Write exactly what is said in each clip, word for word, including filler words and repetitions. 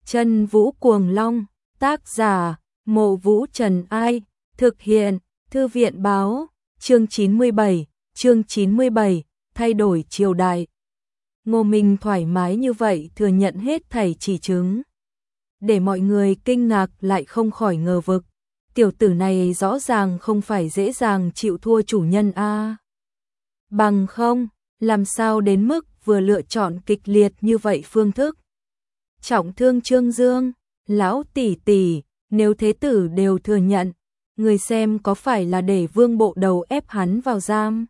Chân Vũ Cuồng Long, tác giả, Mộ Vũ Trần Ai, thực hiện, Thư viện Báo, chương chín mươi bảy, chương chín mươi bảy, thay đổi triều đại. Ngô Minh thoải mái như vậy thừa nhận hết thảy chỉ chứng. Để mọi người kinh ngạc lại không khỏi ngờ vực. Tiểu tử này rõ ràng không phải dễ dàng chịu thua chủ nhân a. Bằng không, làm sao đến mức vừa lựa chọn kịch liệt như vậy phương thức. Trọng thương Trương Dương, lão tỷ tỷ, nếu thế tử đều thừa nhận, người xem có phải là để Vương Bộ Đầu ép hắn vào giam.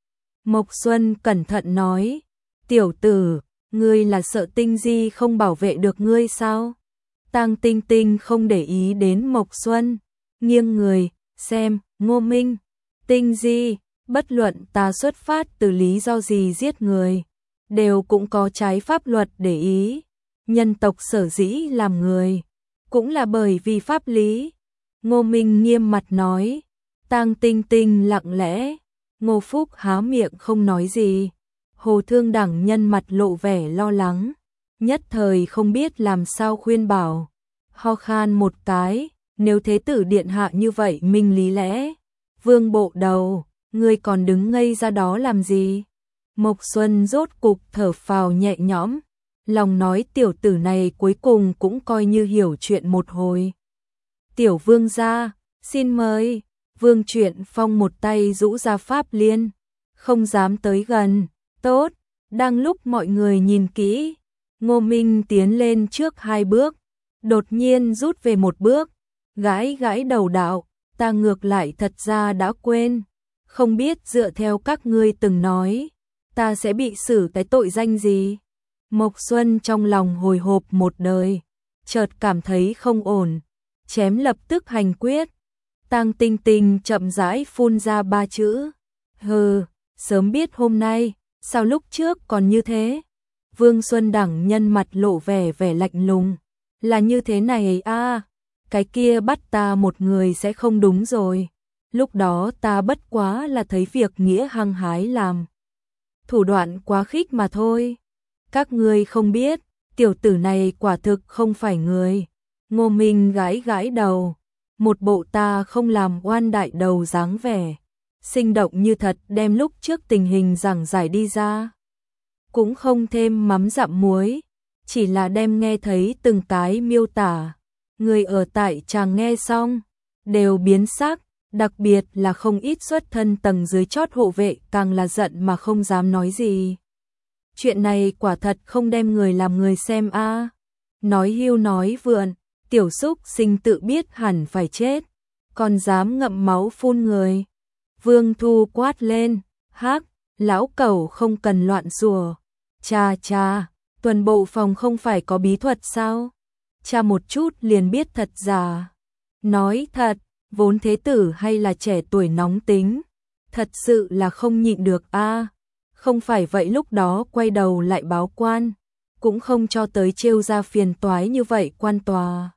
Mộc Xuân cẩn thận nói, tiểu tử, ngươi là sợ Tinh Di không bảo vệ được ngươi sao? Tang Tinh Tinh không để ý đến Mộc Xuân, nghiêng người, xem, Ngô Minh, Tinh Di, bất luận ta xuất phát từ lý do gì giết người, đều cũng có trái pháp luật để ý. Nhân tộc sở dĩ làm người, cũng là bởi vì pháp lý. Ngô Minh nghiêm mặt nói, Tang Tinh Tinh lặng lẽ, Ngô Phúc há miệng không nói gì. Hồ Thương Đẳng nhân mặt lộ vẻ lo lắng, nhất thời không biết làm sao khuyên bảo. Ho khan một cái, nếu thế tử điện hạ như vậy minh lý lẽ. Vương Bộ Đầu, ngươi còn đứng ngây ra đó làm gì? Mộc Xuân rốt cục thở phào nhẹ nhõm, lòng nói tiểu tử này cuối cùng cũng coi như hiểu chuyện một hồi. Tiểu vương gia, xin mời. Vương Truyện Phong một tay rũ ra pháp liên, không dám tới gần. Tốt, đang lúc mọi người nhìn kỹ, Ngô Minh tiến lên trước hai bước, đột nhiên rút về một bước, gãi gãi đầu đạo, ta ngược lại thật ra đã quên, không biết dựa theo các ngươi từng nói, ta sẽ bị xử cái tội danh gì. Mộc Xuân trong lòng hồi hộp một đời, chợt cảm thấy không ổn, chém lập tức hành quyết. Tang Tinh Tinh chậm rãi phun ra ba chữ, hừ, sớm biết hôm nay, sao lúc trước còn như thế? Vương Xuân Đẳng nhân mặt lộ vẻ vẻ lạnh lùng, là như thế này a, cái kia bắt ta một người sẽ không đúng rồi. Lúc đó ta bất quá là thấy việc nghĩa hăng hái làm, thủ đoạn quá khích mà thôi. Các ngươi không biết, tiểu tử này quả thực không phải người. Ngô Minh gãi gãi đầu, một bộ ta không làm oan đại đầu dáng vẻ, sinh động như thật đem lúc trước tình hình giảng giải đi ra. Cũng không thêm mắm dặm muối, chỉ là đem nghe thấy từng cái miêu tả. Người ở tại chàng nghe xong, đều biến sắc, đặc biệt là không ít xuất thân tầng dưới chót hộ vệ càng là giận mà không dám nói gì. Chuyện này quả thật không đem người làm người xem a. Nói hưu nói vượn, tiểu xúc sinh tự biết hẳn phải chết, còn dám ngậm máu phun người. Vương Thu quát lên, hắc, lão cẩu không cần loạn rùa. Cha cha, tuần bộ phòng không phải có bí thuật sao? Cha một chút liền biết thật giả. Nói thật, vốn thế tử hay là trẻ tuổi nóng tính, thật sự là không nhịn được a. Không phải vậy lúc đó quay đầu lại báo quan, cũng không cho tới trêu ra phiền toái như vậy quan tòa.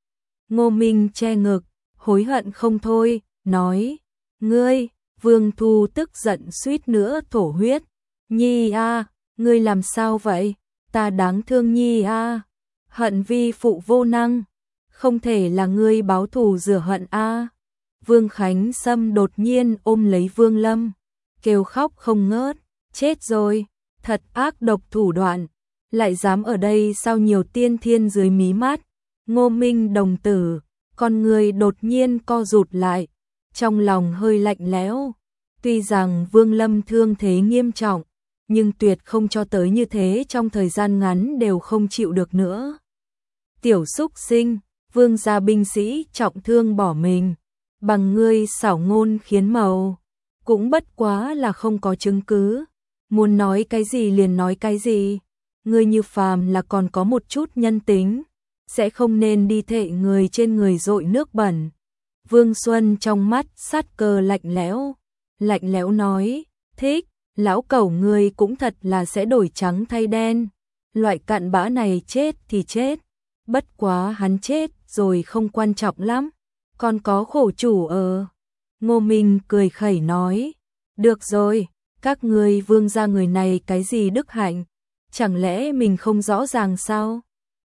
Ngô Minh che ngực, hối hận không thôi, nói, ngươi, Vương Thu tức giận suýt nữa thổ huyết. Nhi a, ngươi làm sao vậy? Ta đáng thương Nhi a, hận vi phụ vô năng, không thể là ngươi báo thù rửa hận a. Vương Khánh Sâm đột nhiên ôm lấy Vương Lâm, kêu khóc không ngớt, chết rồi, thật ác độc thủ đoạn, lại dám ở đây sao nhiều tiên thiên dưới mí mắt. Ngô Minh đồng tử, con người đột nhiên co rụt lại, trong lòng hơi lạnh lẽo. Tuy rằng Vương Lâm thương thế nghiêm trọng, nhưng tuyệt không cho tới như thế trong thời gian ngắn đều không chịu được nữa. Tiểu xúc sinh, Vương gia binh sĩ trọng thương bỏ mình, bằng ngươi xảo ngôn khiến màu, cũng bất quá là không có chứng cứ, muốn nói cái gì liền nói cái gì. Ngươi như phàm là còn có một chút nhân tính, sẽ không nên đi thệ người trên người dội nước bẩn. Vương Xuân trong mắt sát cơ lạnh lẽo, lạnh lẽo nói, thích, lão cẩu ngươi cũng thật là sẽ đổi trắng thay đen. Loại cặn bã này chết thì chết, bất quá hắn chết rồi không quan trọng lắm, còn có khổ chủ ở. Ngô Minh cười khẩy nói, được rồi, các ngươi Vương gia người này cái gì đức hạnh, chẳng lẽ mình không rõ ràng sao?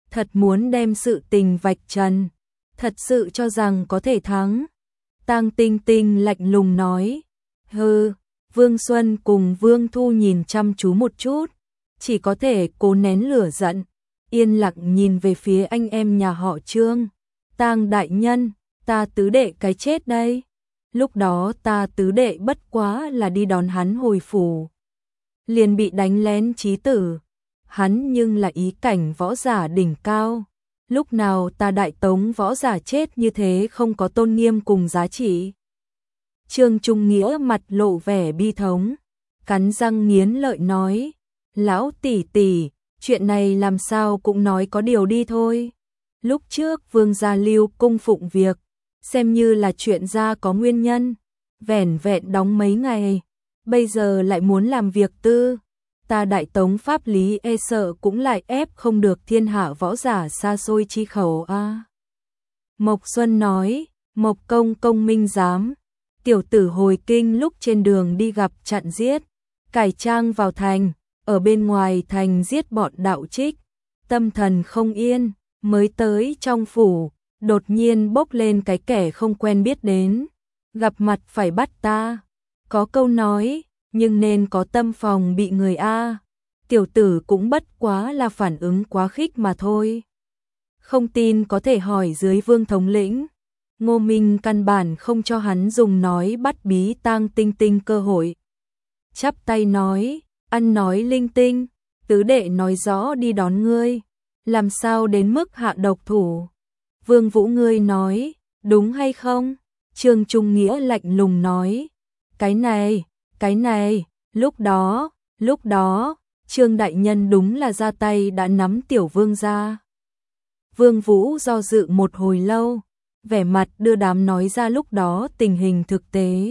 thật muốn đem sự tình vạch trần, thật sự cho rằng có thể thắng. Tang Tinh Tinh lạnh lùng nói, hừ. Vương Xuân cùng Vương Thu nhìn chăm chú một chút, chỉ có thể cố nén lửa giận, yên lặng nhìn về phía anh em nhà họ Trương. Tang đại nhân, ta tứ đệ cái chết đây. Lúc đó ta tứ đệ bất quá là đi đón hắn hồi phủ, liền bị đánh lén chí tử. Hắn nhưng là ý cảnh võ giả đỉnh cao. Lúc nào ta đại tống võ giả chết như thế không có tôn nghiêm cùng giá trị. Trương Trung Nghĩa mặt lộ vẻ bi thống, cắn răng nghiến lợi nói, lão tỷ tỷ, chuyện này làm sao cũng nói có điều đi thôi. Lúc trước Vương gia lưu cung phụng việc, xem như là chuyện ra có nguyên nhân, vẻn vẹn đóng mấy ngày, bây giờ lại muốn làm việc tư. Ta đại tống pháp lý e sợ cũng lại ép không được thiên hạ võ giả xa xôi chi khẩu a. À. Mộc Xuân nói, Mộc công công minh giám, tiểu tử hồi kinh lúc trên đường đi gặp chặn giết, cải trang vào thành, ở bên ngoài thành giết bọn đạo trích, tâm thần không yên, mới tới trong phủ, đột nhiên bốc lên cái kẻ không quen biết đến, gặp mặt phải bắt ta. Có câu nói, nhưng nên có tâm phòng bị người a. Tiểu tử cũng bất quá là phản ứng quá khích mà thôi. Không tin có thể hỏi dưới Vương thống lĩnh. Ngô Minh căn bản không cho hắn dùng nói bắt bí Tang Tinh Tinh cơ hội. Chắp tay nói, ăn nói linh tinh, tứ đệ nói rõ đi đón ngươi, làm sao đến mức hạ độc thủ. Vương Vũ ngươi nói, đúng hay không? Trương Trung Nghĩa lạnh lùng nói, cái này, cái này, lúc đó, lúc đó, Trương đại nhân đúng là ra tay đã nắm tiểu vương ra. Vương Vũ do dự một hồi lâu, vẻ mặt đưa đám nói ra lúc đó tình hình thực tế.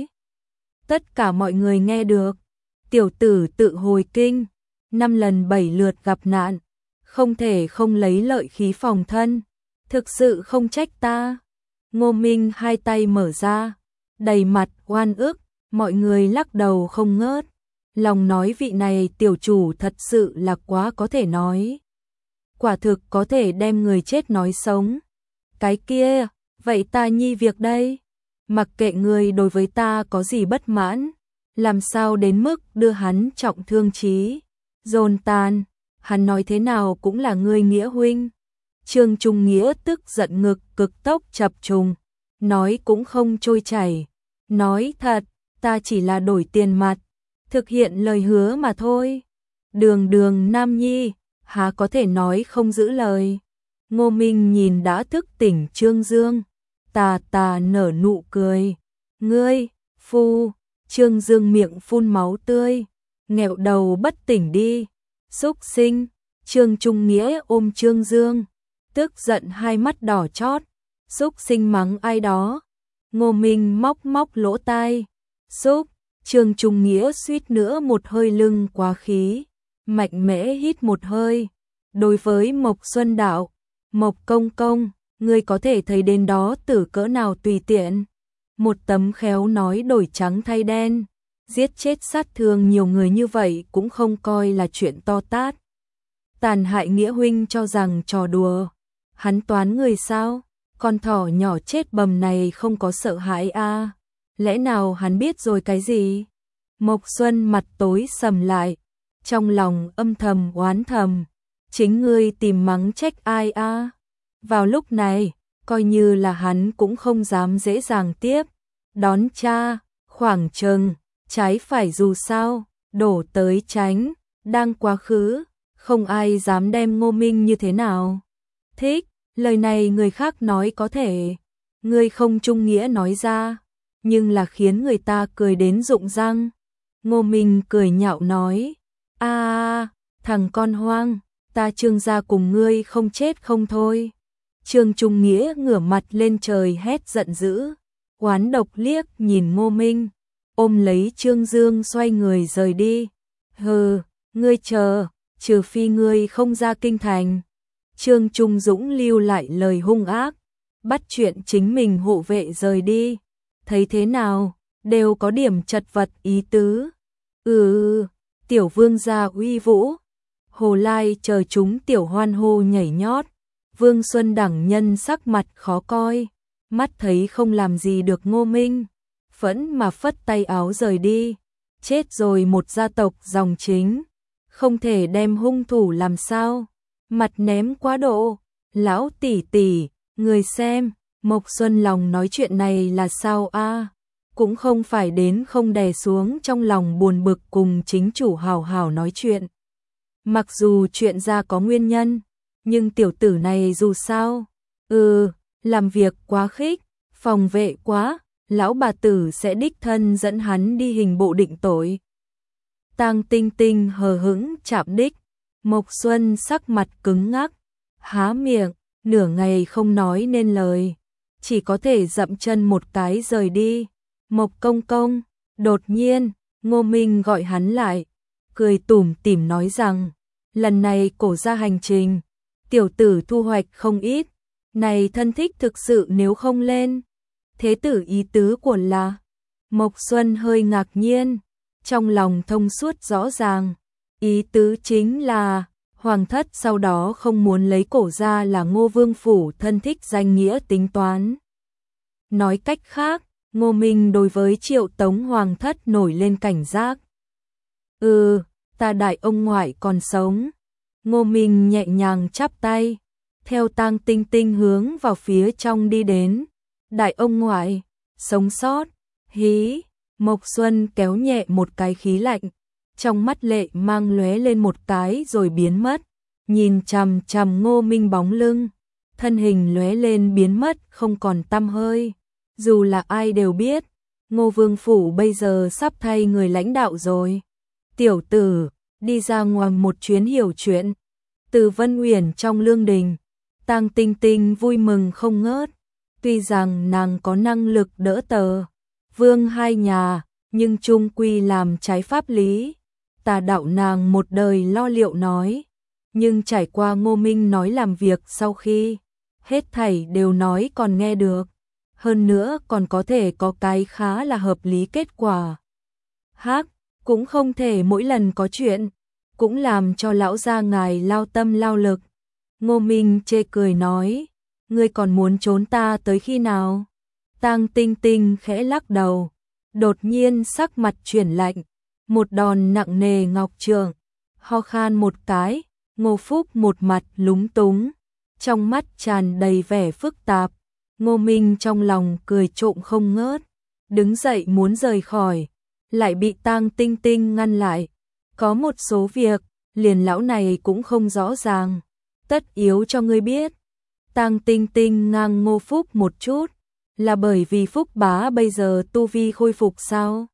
Tất cả mọi người nghe được, tiểu tử tự hồi kinh, năm lần bảy lượt gặp nạn, không thể không lấy lợi khí phòng thân, thực sự không trách ta. Ngô Minh hai tay mở ra, đầy mặt oan ức, mọi người lắc đầu không ngớt, lòng nói vị này tiểu chủ thật sự là quá có thể nói. Quả thực có thể đem người chết nói sống. Cái kia, vậy ta nhi việc đây, mặc kệ người đối với ta có gì bất mãn, làm sao đến mức đưa hắn trọng thương chí dồn tàn, hắn nói thế nào cũng là ngươi nghĩa huynh. Trương Trung Nghĩa tức giận ngực cực tốc chập trùng, nói cũng không trôi chảy, nói thật, ta chỉ là đổi tiền mặt, thực hiện lời hứa mà thôi. Đường đường nam nhi, há có thể nói không giữ lời. Ngô Minh nhìn đã thức tỉnh Trương Dương, tà tà nở nụ cười, ngươi, phu. Trương Dương miệng phun máu tươi, nghẹo đầu bất tỉnh đi, xúc sinh. Trương Trung Nghĩa ôm Trương Dương, tức giận hai mắt đỏ chót, xúc sinh mắng ai đó. Ngô Minh móc móc lỗ tai, xúc. Trương Trung Nghĩa suýt nữa một hơi lưng quá khí, mạnh mẽ hít một hơi. Đối với Mộc Xuân Đạo, Mộc công công, ngươi có thể thấy đến đó tử cỡ nào tùy tiện. Một tấm khéo nói đổi trắng thay đen, giết chết sát thương nhiều người như vậy cũng không coi là chuyện to tát. Tàn hại nghĩa huynh cho rằng trò đùa, hắn toán người sao? Con thỏ nhỏ chết bầm này không có sợ hãi a? À? Lẽ nào hắn biết rồi cái gì? Mộc Xuân mặt tối sầm lại, trong lòng âm thầm oán thầm, chính ngươi tìm mắng trách ai a? À? Vào lúc này, coi như là hắn cũng không dám dễ dàng tiếp đón cha, khoảng chừng trái phải dù sao, đổ tới tránh, đang quá khứ, không ai dám đem Ngô Minh như thế nào. Thích, lời này người khác nói có thể, ngươi không Trung Nghĩa nói ra, nhưng là khiến người ta cười đến rụng răng. Ngô Minh cười nhạo nói, a à, thằng con hoang, ta Trương gia cùng ngươi không chết không thôi. Trương Trung Nghĩa ngửa mặt lên trời hét giận dữ, oán độc liếc nhìn Ngô Minh, ôm lấy Trương Dương xoay người rời đi. Hừ, ngươi chờ, trừ phi ngươi không ra kinh thành. Trương Trung Dũng lưu lại lời hung ác, bắt chuyện chính mình hộ vệ rời đi. Thấy thế nào, đều có điểm chật vật ý tứ. Ừ, tiểu vương gia uy vũ. Hồ Lai chờ chúng tiểu hoan hô nhảy nhót, Vương Xuân Đẳng nhân sắc mặt khó coi, mắt thấy không làm gì được Ngô Minh, phẫn mà phất tay áo rời đi. Chết rồi, một gia tộc dòng chính, không thể đem hung thủ làm sao? Mặt ném quá độ. Lão tỷ tỷ, người xem, Mộc Xuân Lòng nói chuyện này là sao a? Cũng không phải đến không đè xuống trong lòng buồn bực cùng chính chủ hào hào nói chuyện. Mặc dù chuyện ra có nguyên nhân, nhưng tiểu tử này dù sao, ừ, làm việc quá khích, phòng vệ quá, lão bà tử sẽ đích thân dẫn hắn đi hình bộ định tội. Tang Tinh Tinh hờ hững chạm đích, Mộc Xuân sắc mặt cứng ngắc, há miệng, nửa ngày không nói nên lời, chỉ có thể dậm chân một cái rời đi. Mộc công công, đột nhiên, Ngô Minh gọi hắn lại, cười tủm tỉm nói rằng, lần này cổ gia hành trình, tiểu tử thu hoạch không ít, này thân thích thực sự nếu không lên. Thế tử ý tứ của là, Mộc Xuân hơi ngạc nhiên, trong lòng thông suốt rõ ràng, ý tứ chính là, hoàng thất sau đó không muốn lấy cổ gia là Ngô Vương phủ thân thích danh nghĩa tính toán. Nói cách khác, Ngô Minh đối với Triệu Tống hoàng thất nổi lên cảnh giác. Ừ, ta đại ông ngoại còn sống. Ngô Minh nhẹ nhàng chắp tay, theo Tang Tinh Tinh hướng vào phía trong đi đến. Đại ông ngoại, sống sót, hí, Mộc Xuân kéo nhẹ một cái khí lạnh, trong mắt lệ mang lóe lên một cái rồi biến mất, nhìn chằm chằm Ngô Minh bóng lưng, thân hình lóe lên biến mất không còn tăm hơi. Dù là ai đều biết, Ngô Vương phủ bây giờ sắp thay người lãnh đạo rồi. Tiểu tử, đi ra ngoài một chuyến hiểu chuyện. Từ Vân Uyển trong lương đình, Tang Tinh Tinh vui mừng không ngớt. Tuy rằng nàng có năng lực đỡ tờ vương hai nhà, nhưng chung quy làm trái pháp lý. Tà đạo nàng một đời lo liệu nói, nhưng trải qua Ngô Minh nói làm việc sau khi, hết thảy đều nói còn nghe được. Hơn nữa còn có thể có cái khá là hợp lý kết quả. Hắc, cũng không thể mỗi lần có chuyện, cũng làm cho lão gia ngài lao tâm lao lực. Ngô Minh chê cười nói, ngươi còn muốn trốn ta tới khi nào? Tang Tinh Tinh khẽ lắc đầu, đột nhiên sắc mặt chuyển lạnh, một đòn nặng nề ngọc trường, ho khan một cái, Ngô Phúc một mặt lúng túng, trong mắt tràn đầy vẻ phức tạp. Ngô Minh trong lòng cười trộm không ngớt, đứng dậy muốn rời khỏi, lại bị Tang Tinh Tinh ngăn lại. Có một số việc, liền lão này cũng không rõ ràng, tất yếu cho ngươi biết. Tang Tinh Tinh ngang Ngô Phúc một chút, là bởi vì Phúc bá bây giờ tu vi khôi phục sao?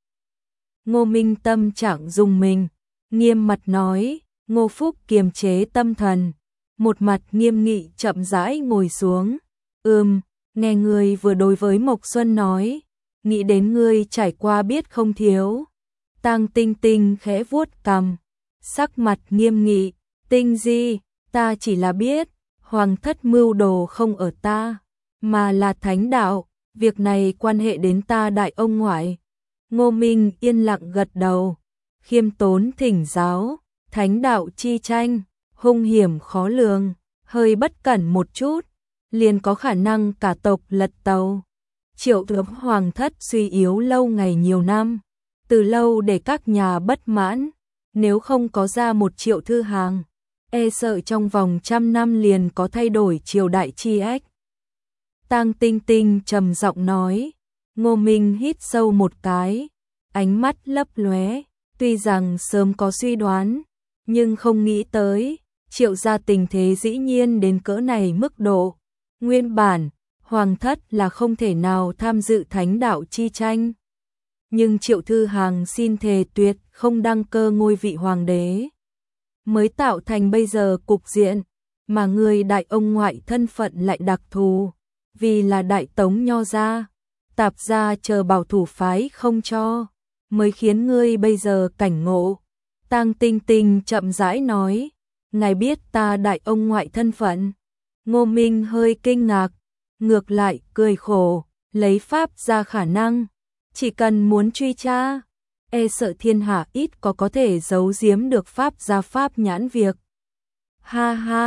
Ngô Minh tâm trạng dùng mình, nghiêm mặt nói, Ngô Phúc kiềm chế tâm thần, một mặt nghiêm nghị chậm rãi ngồi xuống. Ừm, nghe ngươi vừa đối với Mộc Xuân nói, nghĩ đến ngươi trải qua biết không thiếu. Tang Tinh Tinh khẽ vuốt cằm, sắc mặt nghiêm nghị, Tinh Di, ta chỉ là biết, hoàng thất mưu đồ không ở ta, mà là thánh đạo, việc này quan hệ đến ta đại ông ngoại. Ngô Minh yên lặng gật đầu, khiêm tốn thỉnh giáo, thánh đạo chi tranh, hung hiểm khó lường, hơi bất cẩn một chút, liền có khả năng cả tộc lật tàu. Triệu thượng hoàng thất suy yếu lâu ngày nhiều năm, từ lâu để các nhà bất mãn, nếu không có ra một Triệu Thư Hàng, e sợ trong vòng trăm năm liền có thay đổi triều đại chi ách. Tang Tinh Tinh trầm giọng nói. Ngô Minh hít sâu một cái, ánh mắt lấp lóe, tuy rằng sớm có suy đoán, nhưng không nghĩ tới, Triệu gia tình thế dĩ nhiên đến cỡ này mức độ. Nguyên bản, hoàng thất là không thể nào tham dự thánh đạo chi tranh. Nhưng Triệu Thư Hàng xin thề tuyệt không đăng cơ ngôi vị hoàng đế, mới tạo thành bây giờ cục diện, mà người đại ông ngoại thân phận lại đặc thù, vì là đại tống nho gia, tạp gia chờ bảo thủ phái không cho, mới khiến ngươi bây giờ cảnh ngộ. Tang Tinh Tinh chậm rãi nói, ngài biết ta đại ông ngoại thân phận. Ngô Minh hơi kinh ngạc, ngược lại cười khổ, lấy pháp ra khả năng, chỉ cần muốn truy tra, e sợ thiên hạ ít có có thể giấu giếm được pháp gia pháp nhãn việc. Ha ha,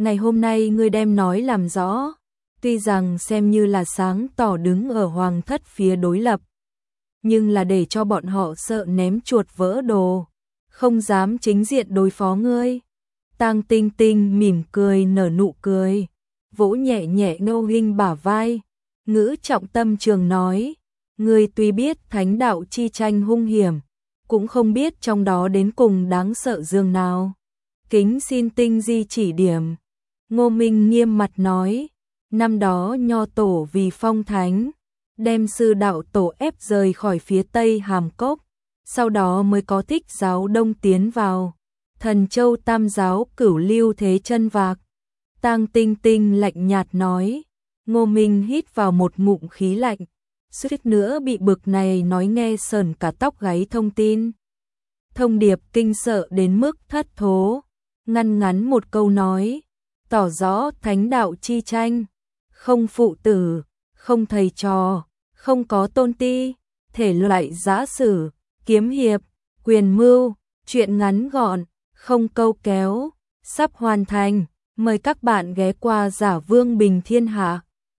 ngày hôm nay ngươi đem nói làm rõ, tuy rằng xem như là sáng tỏ đứng ở hoàng thất phía đối lập, nhưng là để cho bọn họ sợ ném chuột vỡ đồ, không dám chính diện đối phó ngươi. Tang Tinh Tinh mỉm cười nở nụ cười, vỗ nhẹ nhẹ Ngô Hinh bả vai, ngữ trọng tâm trường nói, ngươi tuy biết thánh đạo chi tranh hung hiểm, cũng không biết trong đó đến cùng đáng sợ dường nào. Kính xin Tinh Di chỉ điểm. Ngô Minh nghiêm mặt nói, năm đó Nho Tổ vì phong thánh, đem sư đạo tổ ép rời khỏi phía Tây Hàm Cốc, sau đó mới có Thích giáo đông tiến vào, Thần Châu Tam giáo cửu lưu thế chân vạc. Tang Tinh Tinh lạnh nhạt nói. Ngô Minh hít vào một ngụm khí lạnh, suýt nữa bị bực này nói nghe sờn cả tóc gáy thông tin. Thông điệp kinh sợ đến mức thất thố, ngăn ngắn một câu nói, tỏ rõ thánh đạo chi tranh, không phụ tử, không thầy trò, không có tôn ti, thể loại giã sử, kiếm hiệp, quyền mưu, chuyện ngắn gọn, không câu kéo, sắp hoàn thành, mời các bạn ghé qua Giả Vương Bình Thiên Hạ.